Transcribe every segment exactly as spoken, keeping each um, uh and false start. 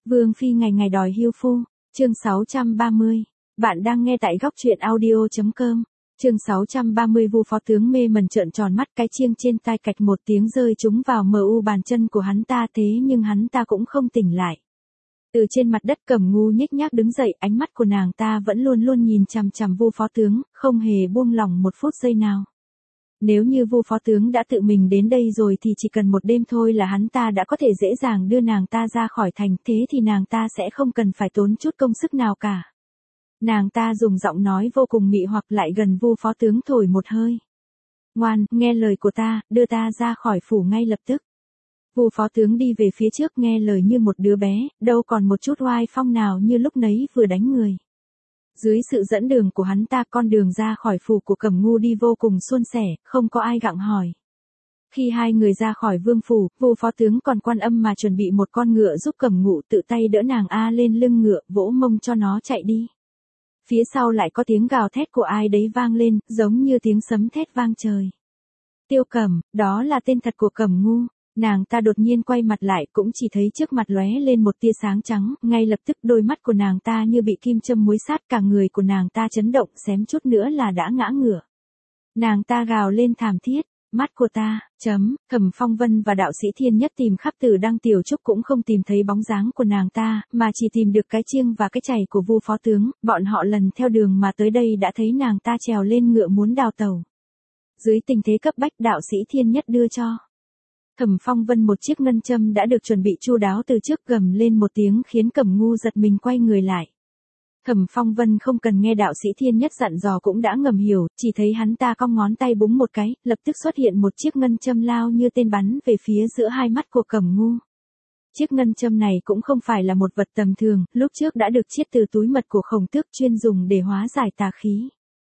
Vương phi ngày ngày đòi hưu phu, chương sáu trăm ba mươi. Bạn đang nghe tại góc truyện audio chấm com. Chương sáu trăm ba mươi. Vu phó tướng mê mẩn trợn tròn mắt, cái chiêng trên tai cạch một tiếng rơi trúng vào mờ u bàn chân của hắn ta, thế nhưng hắn ta cũng không tỉnh lại. Từ trên mặt đất Cẩm Ngu nhếch nhác đứng dậy, ánh mắt của nàng ta vẫn luôn luôn nhìn chằm chằm Vu phó tướng, không hề buông lỏng một phút giây nào. Nếu như Vu phó tướng đã tự mình đến đây rồi thì chỉ cần một đêm thôi là hắn ta đã có thể dễ dàng đưa nàng ta ra khỏi thành, thế thì nàng ta sẽ không cần phải tốn chút công sức nào cả. Nàng ta dùng giọng nói vô cùng mị hoặc lại gần Vu phó tướng thổi một hơi. Ngoan, nghe lời của ta, đưa ta ra khỏi phủ ngay lập tức. Vu phó tướng đi về phía trước nghe lời như một đứa bé, đâu còn một chút oai phong nào như lúc nấy vừa đánh người. Dưới sự dẫn đường của hắn ta, con đường ra khỏi phủ của Cẩm Ngu đi vô cùng suôn sẻ, không có ai gặng hỏi. Khi hai người ra khỏi vương phủ, Vu phó tướng còn quan âm mà chuẩn bị một con ngựa giúp Cẩm Ngu tự tay đỡ nàng A lên lưng ngựa, vỗ mông cho nó chạy đi. Phía sau lại có tiếng gào thét của ai đấy vang lên, giống như tiếng sấm thét vang trời. Tiêu Cẩm, đó là tên thật của Cẩm Ngu. Nàng ta đột nhiên quay mặt lại, cũng chỉ thấy trước mặt lóe lên một tia sáng trắng, ngay lập tức đôi mắt của nàng ta như bị kim châm muối sát, cả người của nàng ta chấn động, xém chút nữa là đã ngã ngửa. Nàng ta gào lên thảm thiết, mắt của ta, chấm, Thẩm Phong Vân và đạo sĩ Thiên Nhất tìm khắp Tử Đăng Tiểu Trúc cũng không tìm thấy bóng dáng của nàng ta, mà chỉ tìm được cái chiêng và cái chày của Vu phó tướng, bọn họ lần theo đường mà tới đây đã thấy nàng ta trèo lên ngựa muốn đào tẩu. Dưới tình thế cấp bách, đạo sĩ Thiên Nhất đưa cho Thẩm Phong Vân một chiếc ngân châm đã được chuẩn bị chu đáo từ trước, gầm lên một tiếng khiến Cẩm Ngu giật mình quay người lại. Thẩm Phong Vân không cần nghe đạo sĩ Thiên Nhất dặn dò cũng đã ngầm hiểu, chỉ thấy hắn ta cong ngón tay búng một cái, lập tức xuất hiện một chiếc ngân châm lao như tên bắn về phía giữa hai mắt của Cẩm Ngu. Chiếc ngân châm này cũng không phải là một vật tầm thường, lúc trước đã được chiết từ túi mật của Khổng Tước chuyên dùng để hóa giải tà khí.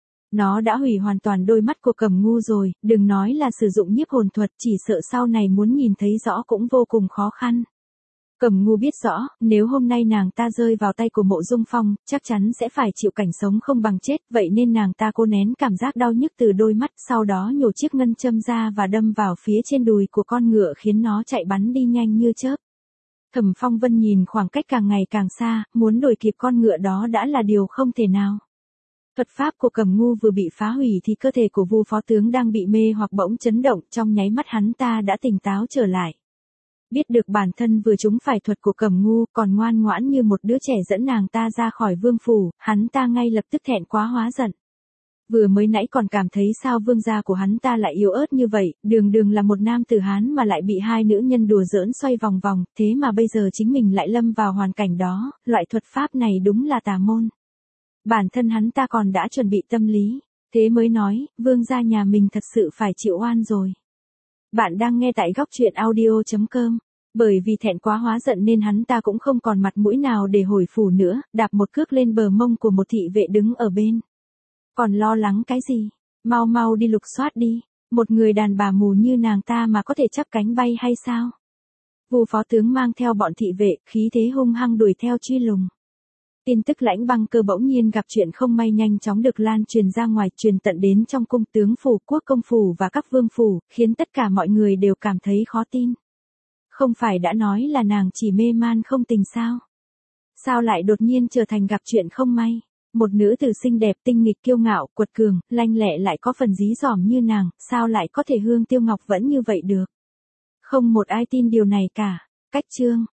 Nó đã hủy hoàn toàn đôi mắt của Cẩm Ngu rồi, đừng nói là sử dụng nhiếp hồn thuật, chỉ sợ sau này muốn nhìn thấy rõ cũng vô cùng khó khăn. Cẩm Ngu biết rõ, nếu hôm nay nàng ta rơi vào tay của Mộ Dung Phong, chắc chắn sẽ phải chịu cảnh sống không bằng chết, vậy nên nàng ta cố nén cảm giác đau nhức từ đôi mắt, sau đó nhổ chiếc ngân châm ra và đâm vào phía trên đùi của con ngựa khiến nó chạy bắn đi nhanh như chớp. Thẩm Phong Vân nhìn khoảng cách càng ngày càng xa, muốn đuổi kịp con ngựa đó đã là điều không thể nào. Thuật pháp của Cẩm Ngu vừa bị phá hủy thì cơ thể của Vu phó tướng đang bị mê hoặc bỗng chấn động, trong nháy mắt hắn ta đã tỉnh táo trở lại. Biết được bản thân vừa trúng phải thuật của Cẩm Ngu, còn ngoan ngoãn như một đứa trẻ dẫn nàng ta ra khỏi vương phủ, hắn ta ngay lập tức thẹn quá hóa giận. Vừa mới nãy còn cảm thấy sao vương gia của hắn ta lại yếu ớt như vậy, đường đường là một nam tử Hán mà lại bị hai nữ nhân đùa giỡn xoay vòng vòng, thế mà bây giờ chính mình lại lâm vào hoàn cảnh đó, loại thuật pháp này đúng là tà môn. Bản thân hắn ta còn đã chuẩn bị tâm lý, thế mới nói, vương gia nhà mình thật sự phải chịu oan rồi. Bạn đang nghe tại góc truyện audio chấm com. Bởi vì thẹn quá hóa giận nên hắn ta cũng không còn mặt mũi nào để hồi phủ nữa, đạp một cước lên bờ mông của một thị vệ đứng ở bên. Còn lo lắng cái gì? Mau mau đi lục soát đi, một người đàn bà mù như nàng ta mà có thể chắp cánh bay hay sao? Vu phó tướng mang theo bọn thị vệ, khí thế hung hăng đuổi theo truy lùng. Tin tức Lãnh Băng Cơ bỗng nhiên gặp chuyện không may nhanh chóng được lan truyền ra ngoài, truyền tận đến trong cung tướng phủ, quốc công phủ và các vương phủ, khiến tất cả mọi người đều cảm thấy khó tin. Không phải đã nói là nàng chỉ mê man không tình sao? Sao lại đột nhiên trở thành gặp chuyện không may? Một nữ tử xinh đẹp, tinh nghịch, kiêu ngạo, quật cường, lanh lẹ lại có phần dí dỏm như nàng, sao lại có thể hương tiêu ngọc vẫn như vậy được? Không một ai tin điều này cả. Cách chương